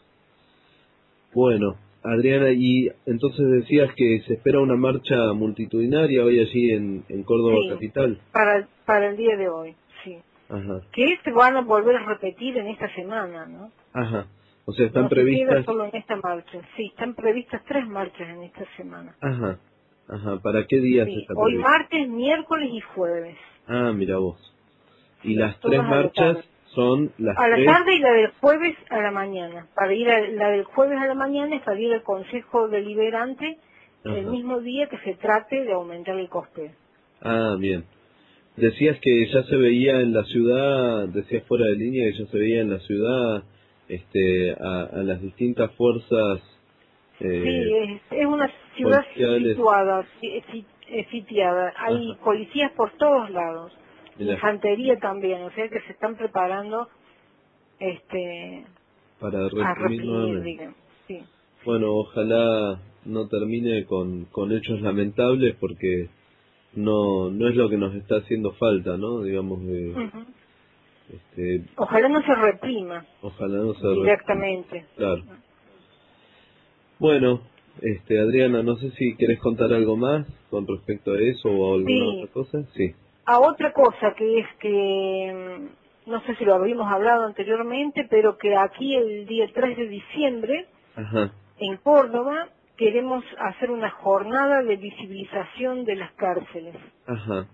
A: Bueno, Adriana, y entonces decías que se espera una marcha multitudinaria hoy allí en, en Córdoba
C: sí,
A: capital.
C: Para, para el día de hoy, sí.
A: Ajá.
C: Que se van a volver a repetir en esta semana, ¿no?
A: Ajá. O sea, están
C: no
A: previstas...
C: se queda solo en esta marcha, sí, están previstas tres marchas en esta semana.
A: Ajá. Ajá. ¿Para qué días
C: sí,
A: está
C: hoy
A: previsto?
C: martes, miércoles y jueves.
A: Ah, mira vos. Y
C: sí,
A: las tres marchas son las
C: a la
A: tres...
C: tarde y la del jueves a la mañana. Para ir a, la del jueves a la mañana es para ir al Consejo Deliberante Ajá. el mismo día que se trate de aumentar el coste.
A: Ah, bien. Decías que ya se veía en la ciudad, decías fuera de línea que ya se veía en la ciudad este, a, a las distintas fuerzas. Eh,
C: sí, es, es una ciudad situada, sitiada. Hay Ajá. policías por todos lados. Mirá. Infantería también, o sea que se están preparando este
A: para reprimir,
C: digamos. Sí.
A: Bueno, ojalá no termine con, con hechos lamentables porque no no es lo que nos está haciendo falta, ¿no? Digamos de uh-huh. este,
C: ojalá no se reprima.
A: Ojalá no se
C: directamente.
A: Reprima. Claro. Bueno, este Adriana, no sé si querés contar algo más con respecto a eso o alguna
C: sí.
A: otra cosa. Sí.
C: A otra cosa que es que, no sé si lo habíamos hablado anteriormente, pero que aquí el día tres de diciembre,
A: Ajá.
C: en Córdoba, queremos hacer una jornada de visibilización de las cárceles.
A: Ajá.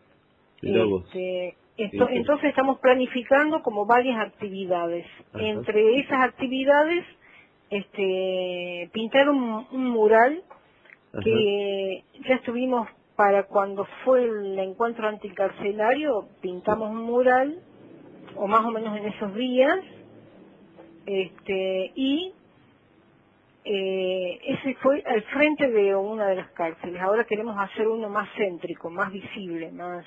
C: Este, esto, sí, entonces estamos planificando como varias actividades. Ajá. Entre esas actividades, este, pintar un, un mural Ajá. que ya estuvimos para cuando fue el encuentro anticarcelario, pintamos un mural, o más o menos en esos días, este, y eh, ese fue al frente de una de las cárceles. Ahora queremos hacer uno más céntrico, más visible, más,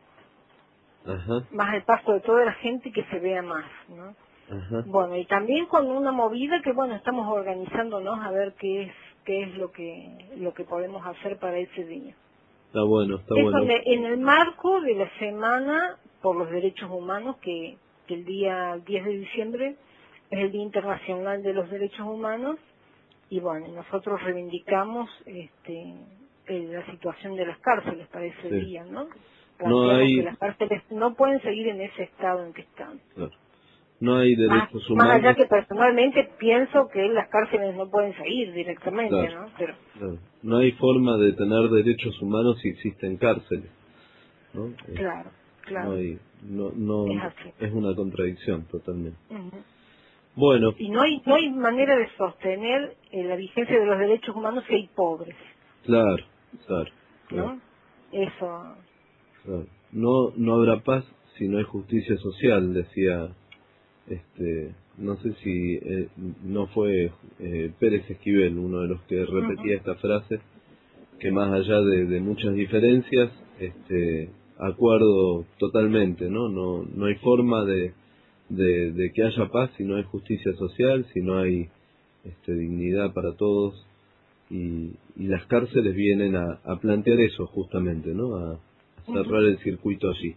A: Ajá.
C: más al paso de toda la gente y que se vea más, ¿no?
A: Ajá.
C: Bueno, y también con una movida que, bueno, estamos organizándonos a ver qué es qué es lo que lo que podemos hacer para ese día.
A: Está bueno, está
C: Eso
A: bueno.
C: En el marco de la Semana por los Derechos Humanos, que, que el día diez de diciembre es el Día Internacional de los Derechos Humanos, y bueno, nosotros reivindicamos este, la situación de las cárceles para ese
A: sí.
C: día, ¿no?
A: No hay...
C: que las cárceles no pueden seguir en ese estado en que están.
A: Claro. No hay derechos
C: más,
A: humanos.
C: Más allá que personalmente pienso que las cárceles no pueden seguir directamente,
A: claro,
C: ¿no? Pero
A: claro. No hay forma de tener derechos humanos si existen cárceles, ¿no?
C: Claro, claro.
A: No hay, no, no,
C: es, así.
A: Es una contradicción totalmente.
C: Uh-huh.
A: Bueno.
C: Y no hay, no hay manera de sostener eh, la vigencia de los derechos humanos si hay pobres.
A: Claro, claro. claro.
C: ¿No? Eso.
A: Claro. No, no habrá paz si no hay justicia social, decía... Este, no sé si eh, no fue eh, Pérez Esquivel uno de los que repetía uh-huh. esta frase, que más allá de, de muchas diferencias, este, acuerdo totalmente, ¿no? No, no hay forma de, de, de que haya paz si no hay justicia social, si no hay este, dignidad para todos, y, y las cárceles vienen a, a plantear eso justamente, ¿no? A, a cerrar uh-huh. el circuito allí.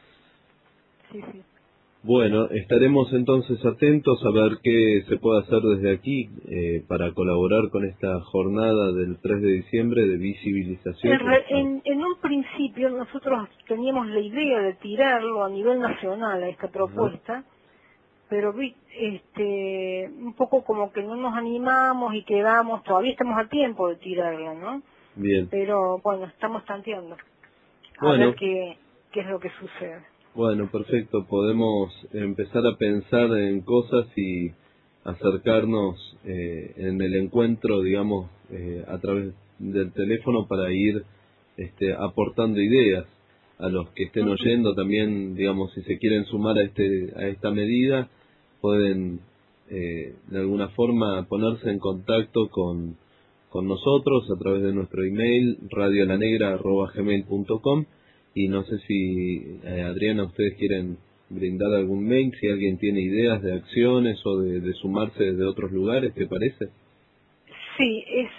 C: Sí, sí.
A: Bueno, estaremos entonces atentos a ver qué se puede hacer desde aquí eh, para colaborar con esta jornada del tres de diciembre de visibilización.
C: En, en, en un principio nosotros teníamos la idea de tirarlo a nivel nacional a esta propuesta, uh-huh. pero este, un poco como que no nos animamos y quedamos, todavía estamos a tiempo de tirarla, ¿no?
A: Bien.
C: Pero bueno, estamos tanteando a
A: bueno.
C: ver qué, qué es lo que sucede.
A: Bueno, perfecto. Podemos empezar a pensar en cosas y acercarnos eh, en el encuentro, digamos, eh, a través del teléfono para ir este, aportando ideas a los que estén oyendo. También, digamos, si se quieren sumar a este a esta medida, pueden eh, de alguna forma ponerse en contacto con, con nosotros a través de nuestro email radio la negra arroba gmail punto com. Y no sé si, eh, Adriana, ustedes quieren brindar algún mail, si alguien tiene ideas de acciones o de, de sumarse desde otros lugares, ¿te parece?
C: Sí, es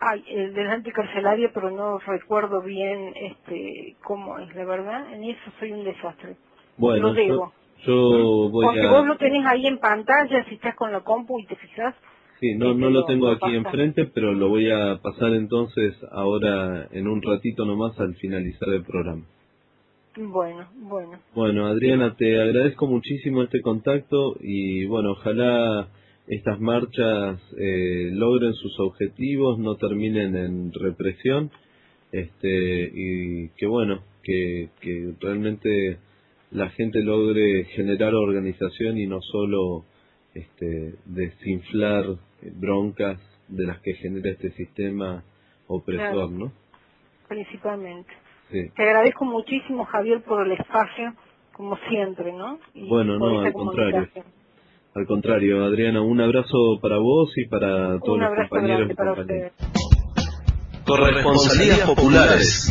C: Ay, el del anticarcelario, pero no recuerdo bien este cómo es, la verdad. En eso soy un desastre.
A: Bueno,
C: lo debo.
A: Yo, yo voy
C: Porque
A: a...
C: vos lo tenés ahí en pantalla, si estás con la compu y te fijas.
A: Sí, no,
C: este,
A: no lo tengo
C: lo
A: aquí
C: pasa.
A: enfrente, pero lo voy a pasar entonces ahora en un ratito nomás al finalizar el programa.
C: Bueno, bueno.
A: Bueno, Adriana, te agradezco muchísimo este contacto y bueno, ojalá estas marchas eh, logren sus objetivos, no terminen en represión, este y que bueno, que, que realmente la gente logre generar organización y no solo este desinflar broncas de las que genera este sistema opresor, claro. ¿No?
C: Principalmente.
A: Sí.
C: Te agradezco muchísimo, Javier, por el espacio, como siempre, ¿no?
A: Y bueno, no, al contrario. Al contrario, Adriana, un abrazo para vos y para todos los compañeros y compañeras.
D: Corresponsalías populares.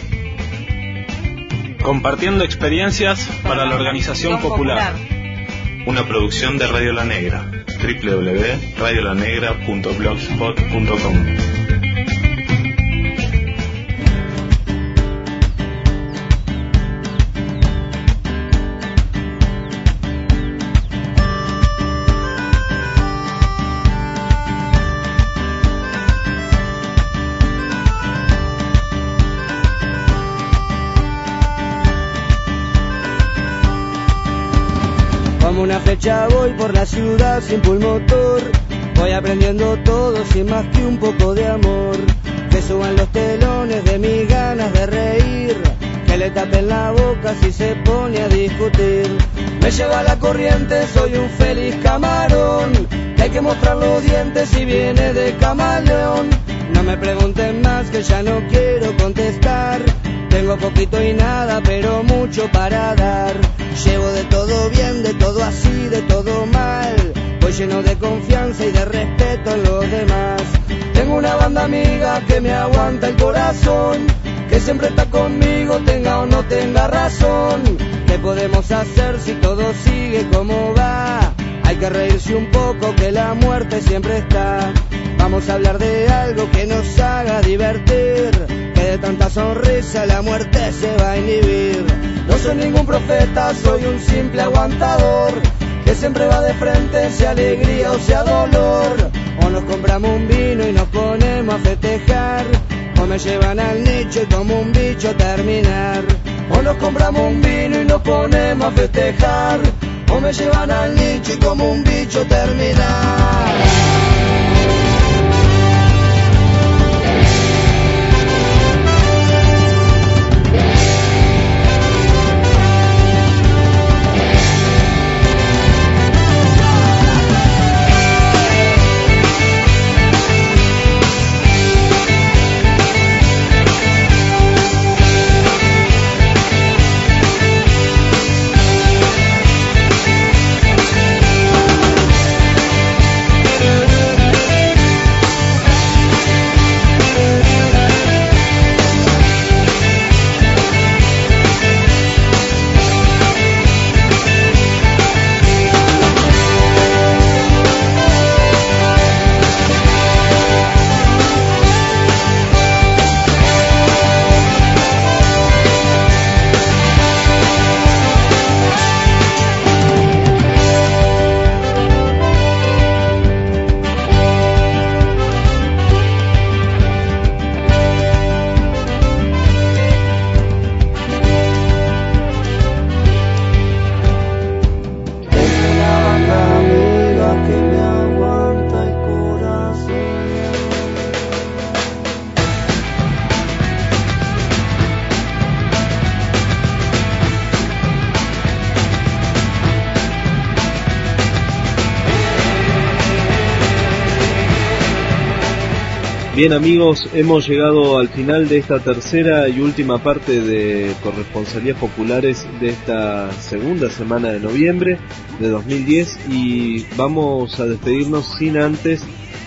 D: Compartiendo experiencias para la organización popular. Una producción de Radio La Negra. doble u doble u doble u punto radio la negra punto blogspot punto com.
G: Como una flecha voy por la ciudad sin pulmotor, voy aprendiendo todo sin más que un poco de amor. Que suban los telones de mis ganas de reír, que le tapen la boca si se pone a discutir. Me lleva la corriente, soy un feliz camarón, que hay que mostrar los dientes si viene de camaleón. No me pregunten más que ya no quiero contestar, tengo poquito y nada pero mucho para dar. Llevo de todo bien, de todo así, de todo mal, voy lleno de confianza y de respeto en los demás. Tengo una banda amiga que me aguanta el corazón, que siempre está conmigo, tenga o no tenga razón. ¿Qué podemos hacer si todo sigue como va? Hay que reírse un poco que la muerte siempre está. Vamos a hablar de algo que nos haga divertir, que de tanta sonrisa la muerte se va a inhibir. No soy ningún profeta, soy un simple aguantador, que siempre va de frente, sea alegría o sea dolor. O nos compramos un vino y nos ponemos a festejar, o me llevan al nicho y como un bicho terminar. O nos compramos un vino y nos ponemos a festejar, o me llevan al nicho y como un bicho terminar.
A: Bien amigos, hemos llegado al final de esta tercera y última parte de Corresponsalías Populares de esta segunda semana de noviembre de dos mil diez y vamos a despedirnos sin antes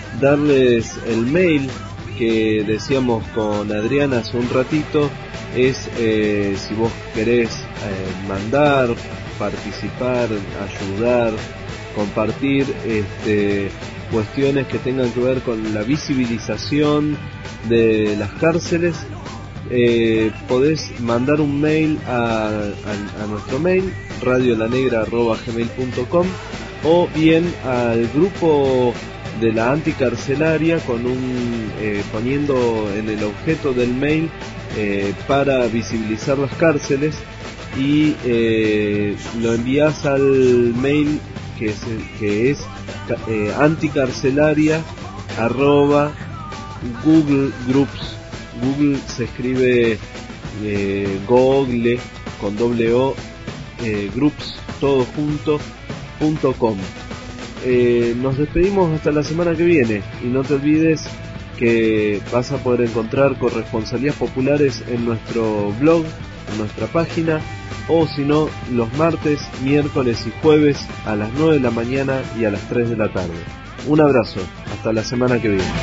A: darles el mail que decíamos con Adriana hace un ratito. Es eh, si vos querés eh, mandar, participar, ayudar, compartir este cuestiones que tengan que ver con la visibilización de las cárceles, eh, podés mandar un mail a, a, a nuestro mail radio la negra arroba gmail punto com o bien al grupo de la anticarcelaria con un eh, poniendo en el objeto del mail eh, para visibilizar las cárceles, y eh, lo envías al mail que es, que es eh, anticarcelaria arroba Google Groups. Google se escribe eh, Google con doble O, eh, Groups todo junto punto com. Eh, nos despedimos hasta la semana que viene, y no te olvides que vas a poder encontrar corresponsalías populares en nuestro blog, en nuestra página, o si no, los martes, miércoles y jueves a las nueve de la mañana y a las tres de la tarde. Un abrazo, hasta la semana que viene.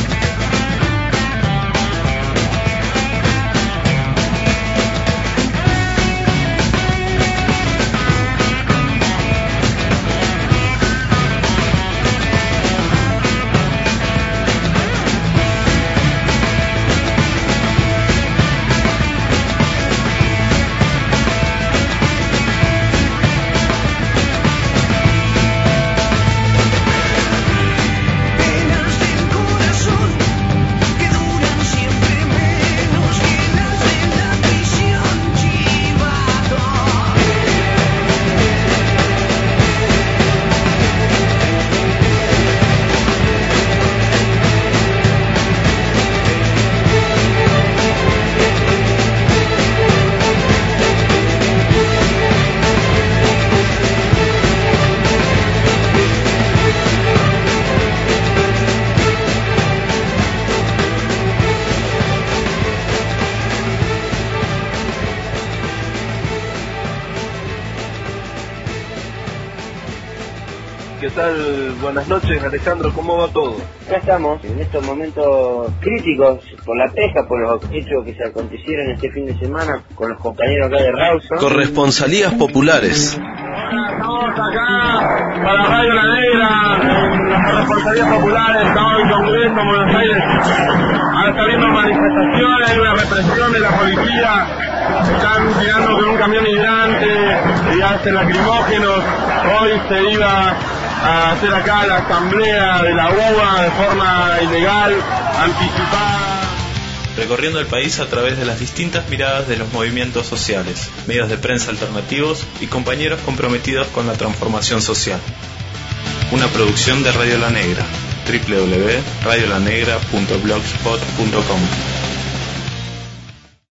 A: ¿Qué tal? Buenas noches, Alejandro, ¿cómo va todo?
H: Acá estamos, en estos momentos críticos por la pesca, por los hechos que se acontecieron este fin de semana con los compañeros acá de Rawson.
A: Corresponsalías populares.
I: Estamos acá para Radio La Negra, en las corresponsalías populares, estamos en el Congreso, en Buenos Aires. Ahora está habiendo manifestaciones, hay una represión de la policía, están tirando con un camión hidrante y hacen lacrimógenos. Hoy se iba a hacer acá la asamblea de la U A de forma ilegal, anticipada.
D: Recorriendo el país a través de las distintas miradas de los movimientos sociales, medios de prensa alternativos y compañeros comprometidos con la transformación social. Una producción de Radio La Negra, doble u doble u doble u punto radio la negra punto blogspot punto com.